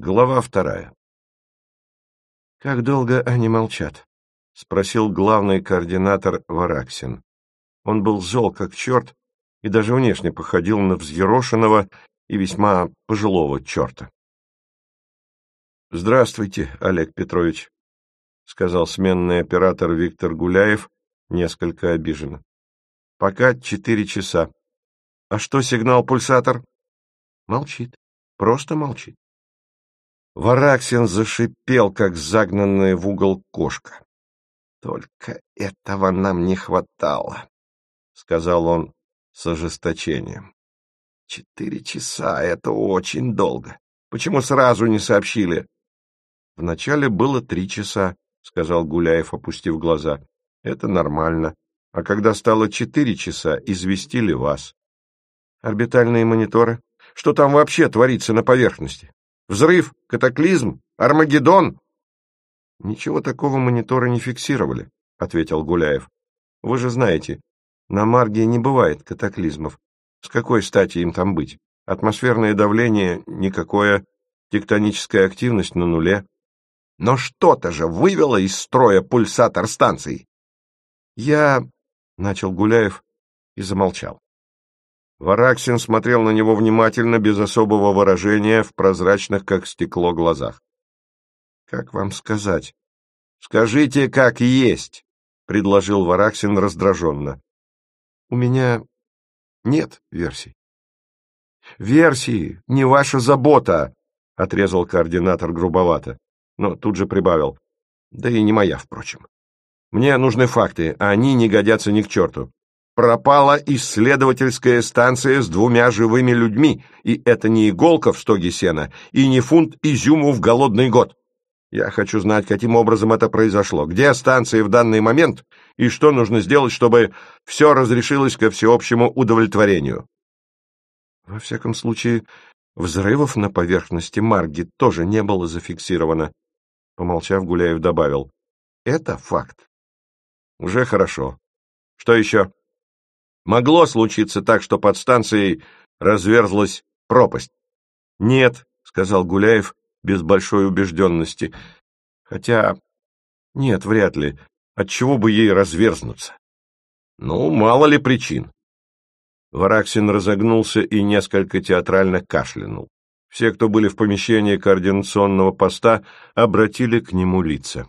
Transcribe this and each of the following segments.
Глава 2. «Как долго они молчат?» — спросил главный координатор Вараксин. Он был зол как черт и даже внешне походил на взъерошенного и весьма пожилого черта. «Здравствуйте, Олег Петрович», — сказал сменный оператор Виктор Гуляев, несколько обиженно. «Пока 4 часа. А что сигнал-пульсатор?» «Молчит. Просто молчит». Вараксин зашипел, как загнанная в угол кошка. «Только этого нам не хватало», — сказал он с ожесточением. 4 часа — это очень долго. Почему сразу не сообщили?» «Вначале было 3 часа», — сказал Гуляев, опустив глаза. «Это нормально. А когда стало 4 часа, известили вас». «Орбитальные мониторы? Что там вообще творится на поверхности? Взрыв? Катаклизм? Армагеддон?» «Ничего такого мониторы не фиксировали», — ответил Гуляев. «Вы же знаете, на Марге не бывает катаклизмов. С какой стати им там быть? Атмосферное давление никакое, тектоническая активность на нуле». «Но что-то же вывело из строя пульсатор станции!» «Я...» — начал Гуляев и замолчал. Вараксин смотрел на него внимательно, без особого выражения, в прозрачных, как стекло, глазах. «Как вам сказать?» «Скажите, как есть», — предложил Вараксин раздраженно. «У меня нет версий». «Версии не ваша забота», — отрезал координатор грубовато, но тут же прибавил. «Да и не моя, впрочем. Мне нужны факты, а они не годятся ни к черту. Пропала исследовательская станция с 2 живыми людьми, и это не иголка в стоге сена и не фунт изюму в голодный год. Я хочу знать, каким образом это произошло, где станция в данный момент и что нужно сделать, чтобы все разрешилось ко всеобщему удовлетворению». «Во всяком случае, взрывов на поверхности Марги тоже не было зафиксировано», — помолчав, Гуляев добавил. «Это факт». «Уже хорошо. Что еще?» «Могло случиться так, что под станцией разверзлась пропасть?» «Нет», — сказал Гуляев без большой убежденности. «Хотя... нет, вряд ли. Отчего бы ей разверзнуться?» «Ну, мало ли причин». Вараксин разогнулся и несколько театрально кашлянул. Все, кто были в помещении координационного поста, обратили к нему лица.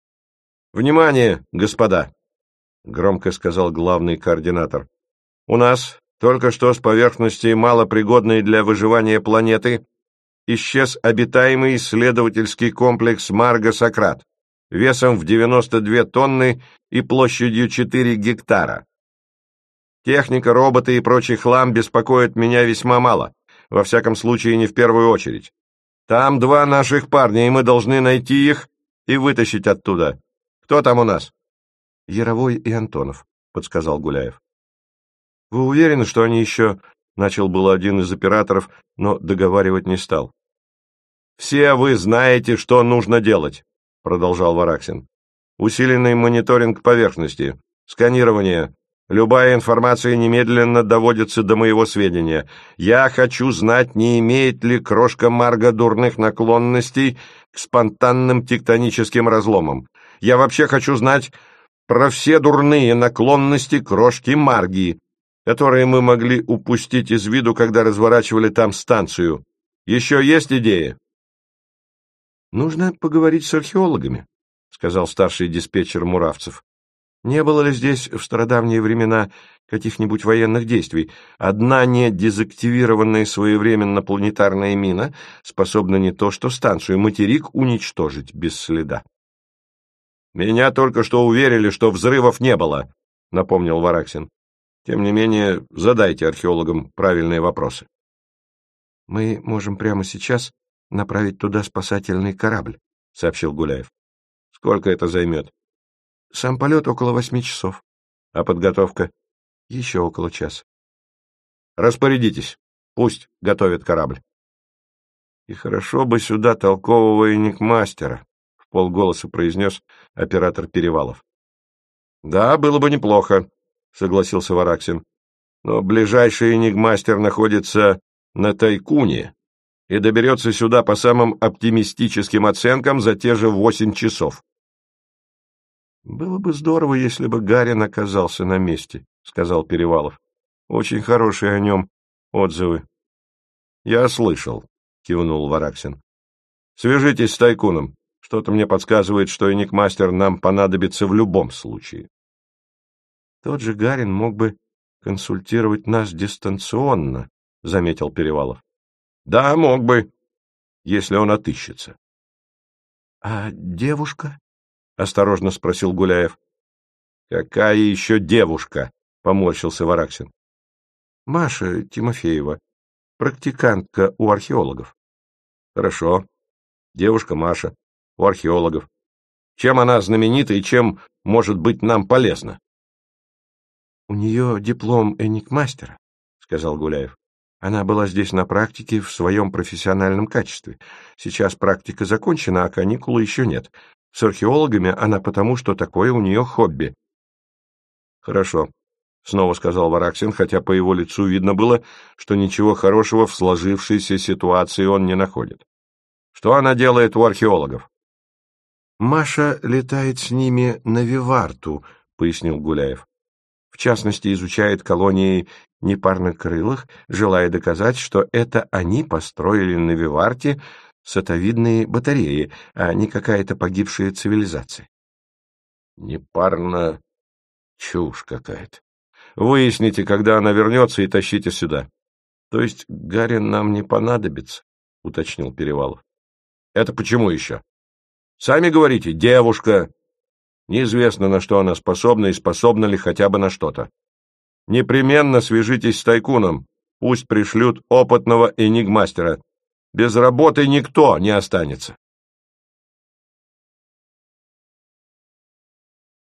«Внимание, господа!» — громко сказал главный координатор. «У нас только что с поверхности малопригодной для выживания планеты исчез обитаемый исследовательский комплекс Марго-Сократ весом в 92 тонны и площадью 4 гектара. Техника, роботы и прочий хлам беспокоят меня весьма мало, во всяком случае не в первую очередь. Там 2 наших парня, и мы должны найти их и вытащить оттуда. Кто там у нас?» «Яровой и Антонов», — подсказал Гуляев. «Вы уверены, что они еще...» — начал было один из операторов, но договаривать не стал. «Все вы знаете, что нужно делать», — продолжал Вараксин. «Усиленный мониторинг поверхности, сканирование. Любая информация немедленно доводится до моего сведения. Я хочу знать, не имеет ли крошка Марга дурных наклонностей к спонтанным тектоническим разломам. Я вообще хочу знать про все дурные наклонности крошки Марги, которые мы могли упустить из виду, когда разворачивали там станцию. Еще есть идеи?» «Нужно поговорить с археологами», — сказал старший диспетчер Муравцев. «Не было ли здесь в стародавние времена каких-нибудь военных действий? Одна не дезактивированная своевременно планетарная мина способна не то что станцию, материк уничтожить без следа». «Меня только что уверили, что взрывов не было», — напомнил Вараксин. «Тем не менее, задайте археологам правильные вопросы». «Мы можем прямо сейчас направить туда спасательный корабль», — сообщил Гуляев. «Сколько это займет?» «Сам полет около 8 часов. А подготовка?» «Еще около часа». «Распорядитесь. Пусть готовят корабль». «И хорошо бы сюда толкового энигмастера», — вполголоса произнес оператор Перевалов. «Да, было бы неплохо», — согласился Вараксин. «Но ближайший энигмастер находится на Тайкуне, и доберется сюда по самым оптимистическим оценкам за те же 8 часов. «Было бы здорово, если бы Гарин оказался на месте», — сказал Перевалов. «Очень хорошие о нем отзывы». «Я слышал», — кивнул Вараксин. «Свяжитесь с Тайкуном. Что-то мне подсказывает, что Энигмастер нам понадобится в любом случае». «Тот же Гарин мог бы консультировать нас дистанционно», — заметил Перевалов. «Да, мог бы, если он отыщется». «А девушка?» — осторожно спросил Гуляев. «Какая еще девушка?» — поморщился Вараксин. «Маша Тимофеева, практикантка у археологов». «Хорошо. Девушка Маша, у археологов. Чем она знаменита и чем может быть нам полезна?» «У нее диплом энигмастера», — сказал Гуляев. «Она была здесь на практике в своем профессиональном качестве. Сейчас практика закончена, а каникулы еще нет. С археологами она потому, что такое у нее хобби». «Хорошо», — снова сказал Вараксин, хотя по его лицу видно было, что ничего хорошего в сложившейся ситуации он не находит. «Что она делает у археологов?» «Маша летает с ними на Виварту», — пояснил Гуляев. «В частности, изучает колонии непарнокрылых, желая доказать, что это они построили на Виварте сатовидные батареи, а не какая-то погибшая цивилизация». «Непарно... чушь какая-то. Выясните, когда она вернется, и тащите сюда». «То есть Гарин нам не понадобится?» — уточнил Перевалов. «Это почему еще?» «Сами говорите, девушка. Неизвестно, на что она способна и способна ли хотя бы на что-то. Непременно свяжитесь с Тайкуном. Пусть пришлют опытного энигмастера. Без работы никто не останется».